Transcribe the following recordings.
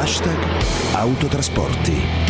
#autotrasporti.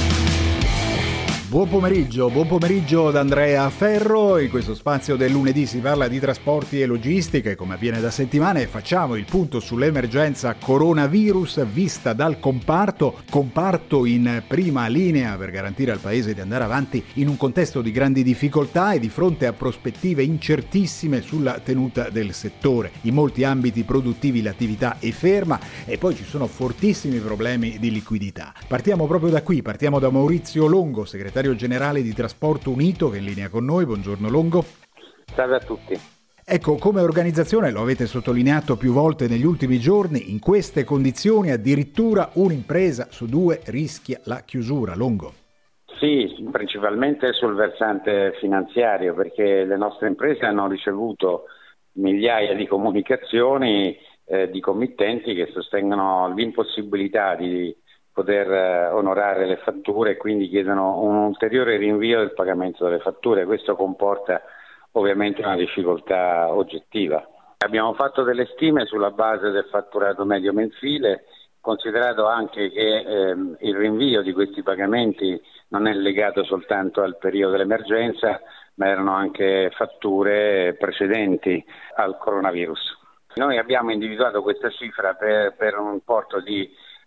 Buon pomeriggio da Andrea Ferro. In questo spazio del lunedì si parla di trasporti e logistica e come avviene da settimane facciamo il punto sull'emergenza coronavirus vista dal comparto in prima linea per garantire al Paese di andare avanti in un contesto di grandi difficoltà e di fronte a prospettive incertissime sulla tenuta del settore. In molti ambiti produttivi l'attività è ferma e poi ci sono fortissimi problemi di liquidità. Partiamo proprio da qui, partiamo da Maurizio Longo, segretario generale di Trasporto Unito, che è in linea con noi. Buongiorno Longo. Salve a tutti. Ecco, come organizzazione, lo avete sottolineato più volte negli ultimi giorni, in queste condizioni addirittura un'impresa su due rischia la chiusura. Longo. Sì, principalmente sul versante finanziario, perché le nostre imprese hanno ricevuto migliaia di comunicazioni di committenti che sostengono l'impossibilità di poter onorare le fatture e quindi chiedono un ulteriore rinvio del pagamento delle fatture. Questo comporta ovviamente una difficoltà oggettiva. Abbiamo fatto delle stime sulla base del fatturato medio mensile, considerato anche che il rinvio di questi pagamenti non è legato soltanto al periodo dell'emergenza, ma erano anche fatture precedenti al coronavirus. Noi abbiamo individuato questa cifra per un importo di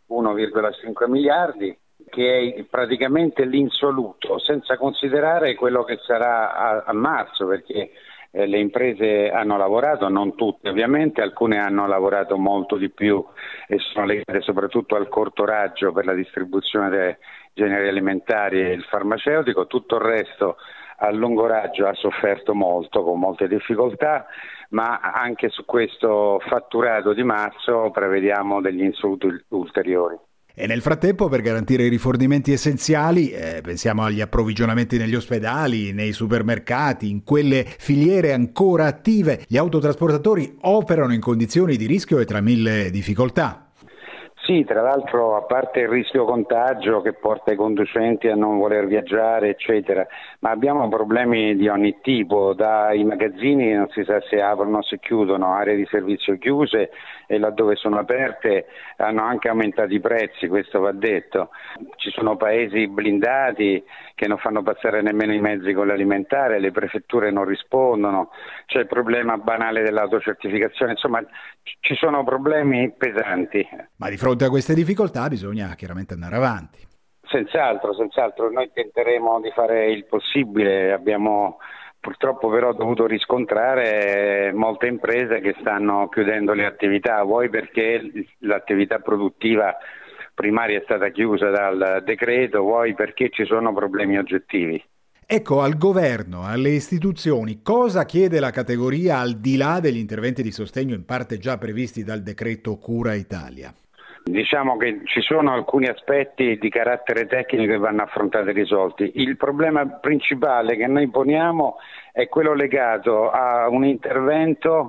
1,5 miliardi, che è praticamente l'insoluto, senza considerare quello che sarà a marzo, perché le imprese hanno lavorato, non tutte ovviamente, alcune hanno lavorato molto di più e sono legate soprattutto al corto raggio per la distribuzione dei generi alimentari e il farmaceutico. Tutto il resto a lungo raggio ha sofferto molto, con molte difficoltà, ma anche su questo fatturato di marzo prevediamo degli insoluti ulteriori. E nel frattempo, per garantire i rifornimenti essenziali, pensiamo agli approvvigionamenti negli ospedali, nei supermercati, in quelle filiere ancora attive, gli autotrasportatori operano in condizioni di rischio e tra mille difficoltà. Sì, tra l'altro, a parte il rischio contagio che porta i conducenti a non voler viaggiare, eccetera, ma abbiamo problemi di ogni tipo, dai magazzini non si sa se aprono o se chiudono, aree di servizio chiuse e laddove sono aperte hanno anche aumentato i prezzi, questo va detto. Ci sono paesi blindati che non fanno passare nemmeno i mezzi con l'alimentare, le prefetture non rispondono, c'è il problema banale dell'autocertificazione, insomma ci sono problemi pesanti. Ma di fronte a queste difficoltà bisogna chiaramente andare avanti. Senz'altro, noi tenteremo di fare il possibile, abbiamo purtroppo però dovuto riscontrare molte imprese che stanno chiudendo le attività, vuoi perché l'attività produttiva primaria è stata chiusa dal decreto, vuoi perché ci sono problemi oggettivi. Ecco, al governo, alle istituzioni, cosa chiede la categoria al di là degli interventi di sostegno in parte già previsti dal decreto Cura Italia? Diciamo che ci sono alcuni aspetti di carattere tecnico che vanno affrontati e risolti. Il problema principale che noi poniamo è quello legato a un intervento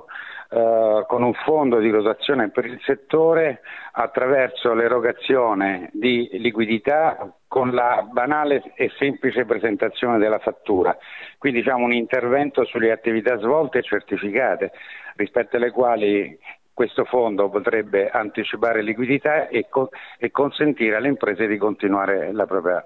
con un fondo di dotazione per il settore attraverso l'erogazione di liquidità con la banale e semplice presentazione della fattura. Quindi diciamo un intervento sulle attività svolte e certificate, rispetto alle quali questo fondo potrebbe anticipare liquidità e consentire alle imprese di continuare la propria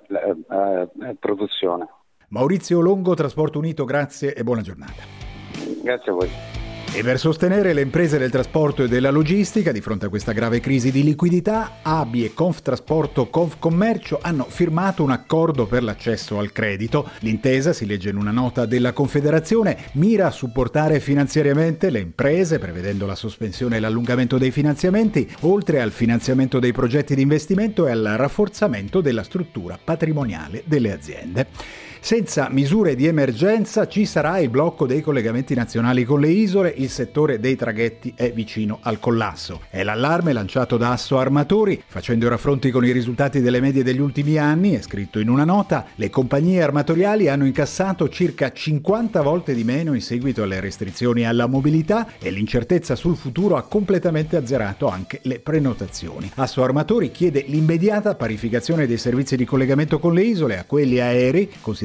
produzione. Maurizio Longo, Trasporto Unito, grazie e buona giornata. Grazie a voi. E per sostenere le imprese del trasporto e della logistica di fronte a questa grave crisi di liquidità, ABI e Conftrasporto Confcommercio hanno firmato un accordo per l'accesso al credito. L'intesa, si legge in una nota della Confederazione, mira a supportare finanziariamente le imprese, prevedendo la sospensione e l'allungamento dei finanziamenti, oltre al finanziamento dei progetti di investimento e al rafforzamento della struttura patrimoniale delle aziende. Senza misure di emergenza ci sarà il blocco dei collegamenti nazionali con le isole, il settore dei traghetti è vicino al collasso. È l'allarme lanciato da Asso Armatori, facendo i raffronti con i risultati delle medie degli ultimi anni, è scritto in una nota, le compagnie armatoriali hanno incassato circa 50 volte di meno in seguito alle restrizioni alla mobilità e l'incertezza sul futuro ha completamente azzerato anche le prenotazioni. Asso Armatori chiede l'immediata parificazione dei servizi di collegamento con le isole a quelli aerei, considerati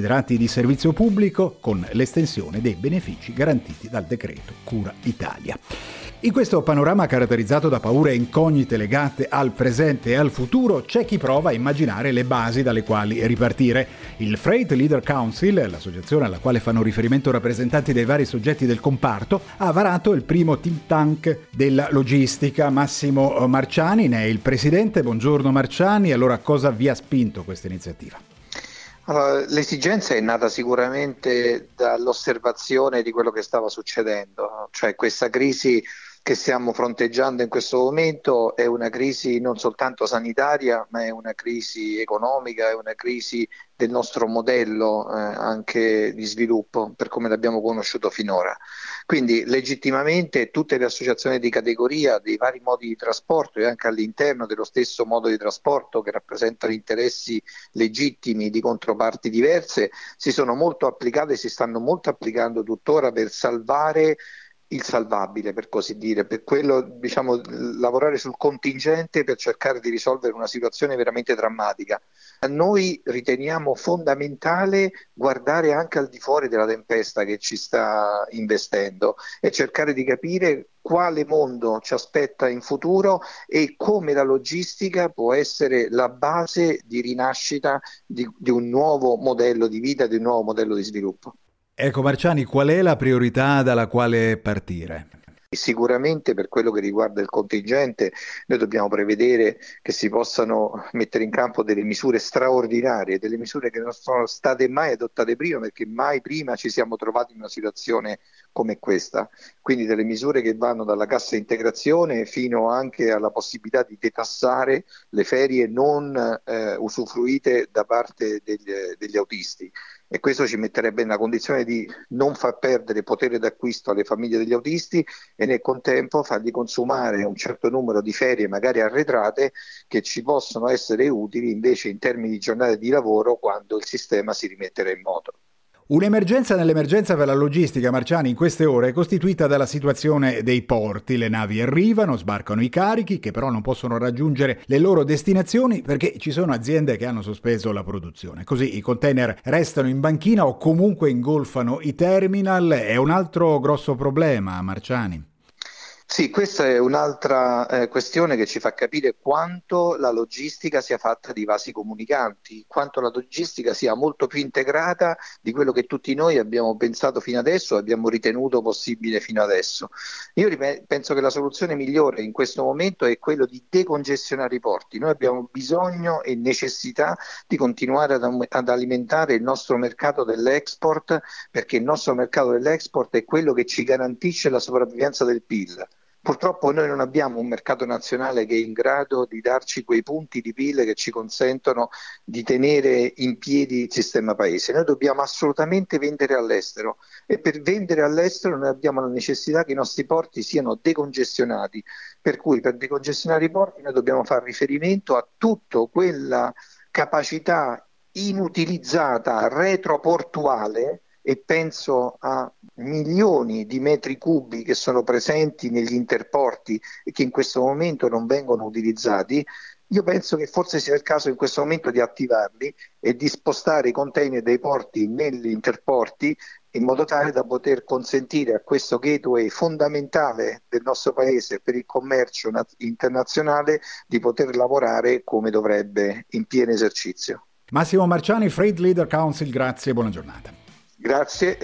considerati di servizio pubblico con l'estensione dei benefici garantiti dal decreto Cura Italia. In questo panorama caratterizzato da paure e incognite legate al presente e al futuro, c'è chi prova a immaginare le basi dalle quali ripartire. Il Freight Leader Council, l'associazione alla quale fanno riferimento rappresentanti dei vari soggetti del comparto, ha varato il primo think tank della logistica. Massimo Marciani ne è il presidente. Buongiorno Marciani, allora cosa vi ha spinto questa iniziativa? Allora, l'esigenza è nata sicuramente dall'osservazione di quello che stava succedendo, cioè questa crisi che stiamo fronteggiando in questo momento è una crisi non soltanto sanitaria, ma è una crisi economica, è una crisi del nostro modello anche di sviluppo per come l'abbiamo conosciuto finora. Quindi legittimamente tutte le associazioni di categoria dei vari modi di trasporto e anche all'interno dello stesso modo di trasporto che rappresentano interessi legittimi di controparti diverse si sono molto applicate e si stanno molto applicando tuttora per salvare il salvabile, per così dire, per quello, lavorare sul contingente per cercare di risolvere una situazione veramente drammatica. Noi riteniamo fondamentale guardare anche al di fuori della tempesta che ci sta investendo e cercare di capire quale mondo ci aspetta in futuro e come la logistica può essere la base di rinascita di un nuovo modello di vita, di un nuovo modello di sviluppo. Ecco Marciani, qual è la priorità dalla quale partire? Sicuramente per quello che riguarda il contingente noi dobbiamo prevedere che si possano mettere in campo delle misure straordinarie, delle misure che non sono state mai adottate prima perché mai prima ci siamo trovati in una situazione come questa. Quindi delle misure che vanno dalla cassa integrazione fino anche alla possibilità di detassare le ferie non usufruite da parte degli autisti. E questo ci metterebbe nella condizione di non far perdere potere d'acquisto alle famiglie degli autisti e nel contempo fargli consumare un certo numero di ferie magari arretrate che ci possono essere utili invece in termini di giornate di lavoro quando il sistema si rimetterà in moto. Un'emergenza nell'emergenza per la logistica, Marciani, in queste ore è costituita dalla situazione dei porti. Le navi arrivano, sbarcano i carichi, che però non possono raggiungere le loro destinazioni perché ci sono aziende che hanno sospeso la produzione. Così i container restano in banchina o comunque ingolfano i terminal. È un altro grosso problema, Marciani. Sì, questa è un'altra questione che ci fa capire quanto la logistica sia fatta di vasi comunicanti, quanto la logistica sia molto più integrata di quello che tutti noi abbiamo pensato fino adesso, abbiamo ritenuto possibile fino adesso. Io penso che la soluzione migliore in questo momento è quello di decongestionare i porti. Noi abbiamo bisogno e necessità di continuare ad alimentare il nostro mercato dell'export, perché il nostro mercato dell'export è quello che ci garantisce la sopravvivenza del PIL. Purtroppo noi non abbiamo un mercato nazionale che è in grado di darci quei punti di PIL che ci consentono di tenere in piedi il sistema paese. Noi dobbiamo assolutamente vendere all'estero e per vendere all'estero noi abbiamo la necessità che i nostri porti siano decongestionati, per cui per decongestionare i porti noi dobbiamo fare riferimento a tutta quella capacità inutilizzata retroportuale e penso a milioni di metri cubi che sono presenti negli interporti e che in questo momento non vengono utilizzati. Io penso che forse sia il caso in questo momento di attivarli e di spostare i container dei porti negli interporti in modo tale da poter consentire a questo gateway fondamentale del nostro paese per il commercio internazionale di poter lavorare come dovrebbe in pieno esercizio. Massimo Marciani, Freight Leader Council, grazie e buona giornata. Grazie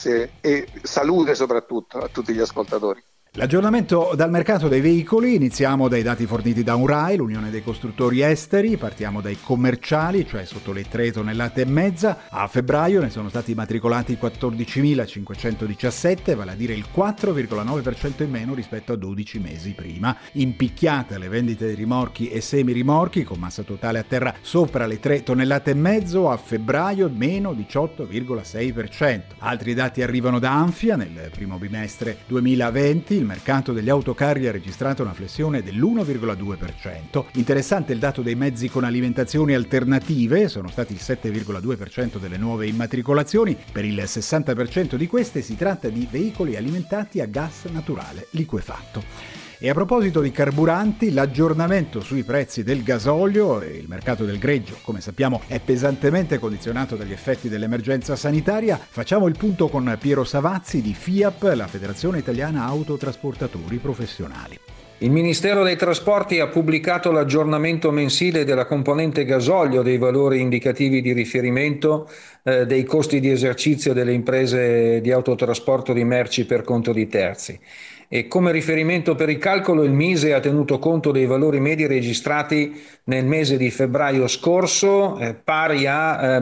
e salute soprattutto a tutti gli ascoltatori. L'aggiornamento dal mercato dei veicoli, iniziamo dai dati forniti da UNRAI, l'Unione dei Costruttori Esteri, partiamo dai commerciali, cioè sotto le 3,5 tonnellate. A febbraio ne sono stati immatricolati 14.517, vale a dire il 4,9% in meno rispetto a 12 mesi prima. Impicchiate le vendite di rimorchi e semirimorchi, con massa totale a terra sopra le 3,5 tonnellate, a febbraio meno 18,6%. Altri dati arrivano da Anfia, nel primo bimestre 2020 il mercato degli autocarri ha registrato una flessione dell'1,2%. Interessante il dato dei mezzi con alimentazioni alternative, sono stati il 7,2% delle nuove immatricolazioni, per il 60% di queste si tratta di veicoli alimentati a gas naturale liquefatto. E a proposito di carburanti, l'aggiornamento sui prezzi del gasolio e il mercato del greggio, come sappiamo, è pesantemente condizionato dagli effetti dell'emergenza sanitaria. Facciamo il punto con Piero Savazzi di FIAP, la Federazione Italiana Autotrasportatori Professionali. Il Ministero dei Trasporti ha pubblicato l'aggiornamento mensile della componente gasolio dei valori indicativi di riferimento dei costi di esercizio delle imprese di autotrasporto di merci per conto di terzi. E come riferimento per il calcolo il Mise ha tenuto conto dei valori medi registrati nel mese di febbraio scorso, pari a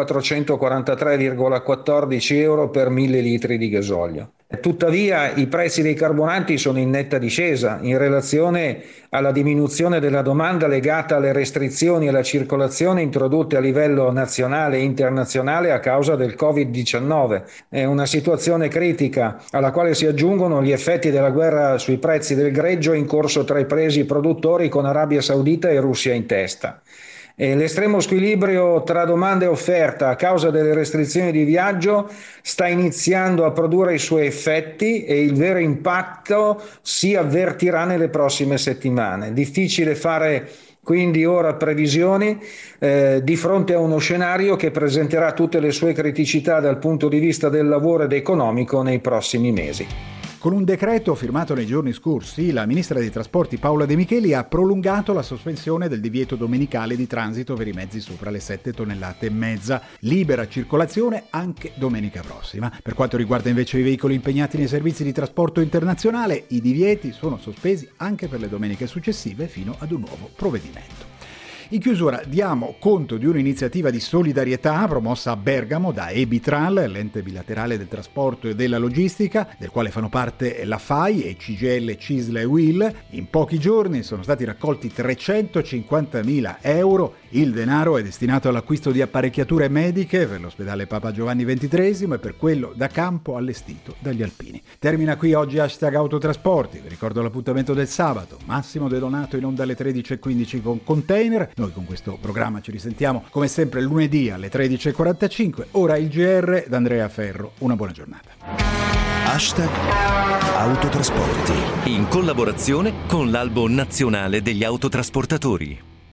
1.443,14 euro per 1.000 litri di gasolio. Tuttavia i prezzi dei carburanti sono in netta discesa in relazione alla diminuzione della domanda legata alle restrizioni alla circolazione introdotte a livello nazionale e internazionale a causa del Covid-19. È una situazione critica alla quale si aggiungono gli effetti della guerra sui prezzi del greggio in corso tra i paesi produttori, con Arabia Saudita e Russia in testa. L'estremo squilibrio tra domanda e offerta a causa delle restrizioni di viaggio sta iniziando a produrre i suoi effetti e il vero impatto si avvertirà nelle prossime settimane. Difficile fare quindi ora previsioni di fronte a uno scenario che presenterà tutte le sue criticità dal punto di vista del lavoro ed economico nei prossimi mesi. Con un decreto firmato nei giorni scorsi, la ministra dei Trasporti Paola De Micheli ha prolungato la sospensione del divieto domenicale di transito per i mezzi sopra le 7,5 tonnellate. Libera circolazione anche domenica prossima. Per quanto riguarda invece i veicoli impegnati nei servizi di trasporto internazionale, i divieti sono sospesi anche per le domeniche successive fino ad un nuovo provvedimento. In chiusura diamo conto di un'iniziativa di solidarietà promossa a Bergamo da Ebitral, l'ente bilaterale del trasporto e della logistica, del quale fanno parte la FAI e CGIL, CISL e UIL. In pochi giorni sono stati raccolti 350.000 euro. Il denaro è destinato all'acquisto di apparecchiature mediche per l'ospedale Papa Giovanni XXIII e per quello da campo allestito dagli alpini. Termina qui oggi #Autotrasporti. Vi ricordo l'appuntamento del sabato. Massimo De Donato in onda alle 13.15 con Container. Noi con questo programma ci risentiamo come sempre lunedì alle 13.45. Ora il GR d'Andrea Ferro. Una buona giornata. #Autotrasporti in collaborazione con l'Albo Nazionale degli Autotrasportatori.